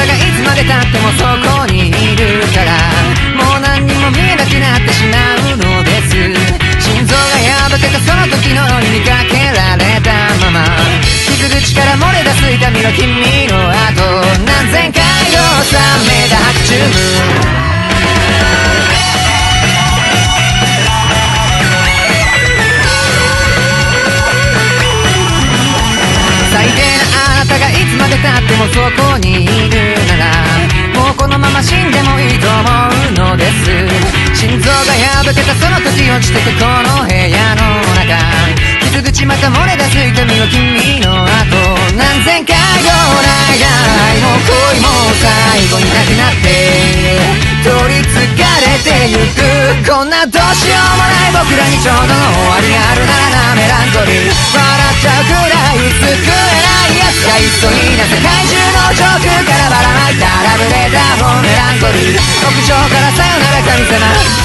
たがいつまでたってもそこにいるから、もう何にも見えなくなってしまうのです。心臓が破けたその時のように見かけられたまま、傷口から漏れ出す痛みは君の後、何千回と冷めた白チューブ。最低なあなたがいつまでたってもそこにいるなら、もうこのまま死んでもいいと思うのです。心臓が破けたその時落ちてくこの部屋の中、傷口また漏れ出す痛みは君の後、何千回よ長いもう恋も最後になくなって取りつかれてゆく、こんなどうしようもない僕らにちょうどの終わりがあるならな、メランコリー笑っちゃうくらい救えないやつがいそうにな、世界中の上空からばらまいたラブレターをメランコリー、屋上からさよなら神様。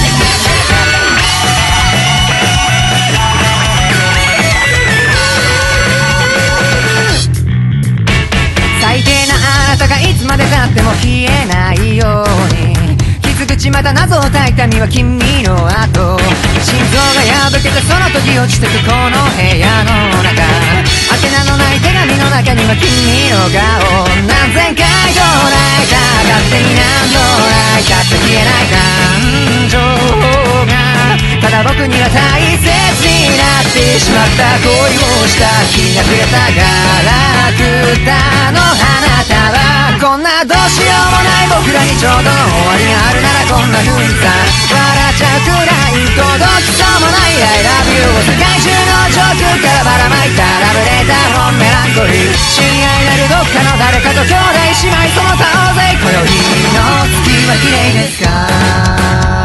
最低なあなたがいつまでたっても消えないように、傷口また謎を抱いた身は君の後、心臓が破けたその時落ちてくこの部屋の中、宛名のない手紙の中には君の顔、何千回と泣いた、勝手に何度泣いたって消えない感情が、ただ僕には大切になってしまった、恋をした日がくれたガラクタの花束、こんなどうしようもない僕らにちょうどの終わりがあるなら、こんな風にさ笑っちゃうくらい届きそうもない I love you を世界中の上空からばらまいたラブレター本メランコリー、親愛なるどっかの誰かと兄弟姉妹その他大勢、今宵の月は綺麗ですか。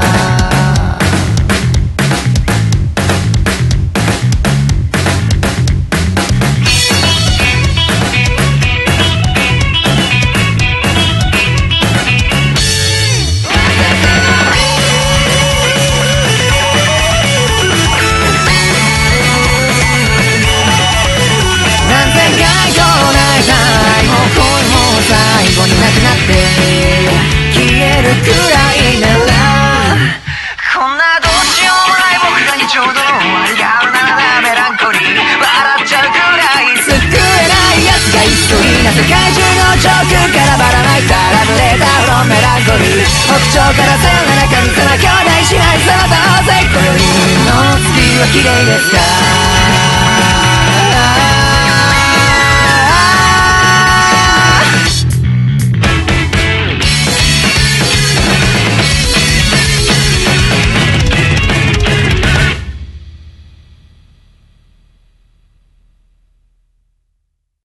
最後になくなって消えるくらいなら、こんなどうしようもない僕らにちょうどの終わりがあるなら、メランコリー笑っちゃうくらい救えないやつがいそうにな、世界中の上空からばらまいたラブレターのメランコリー、北上からさよなら神様兄弟姉妹その他大勢、今宵の月は綺麗ですか。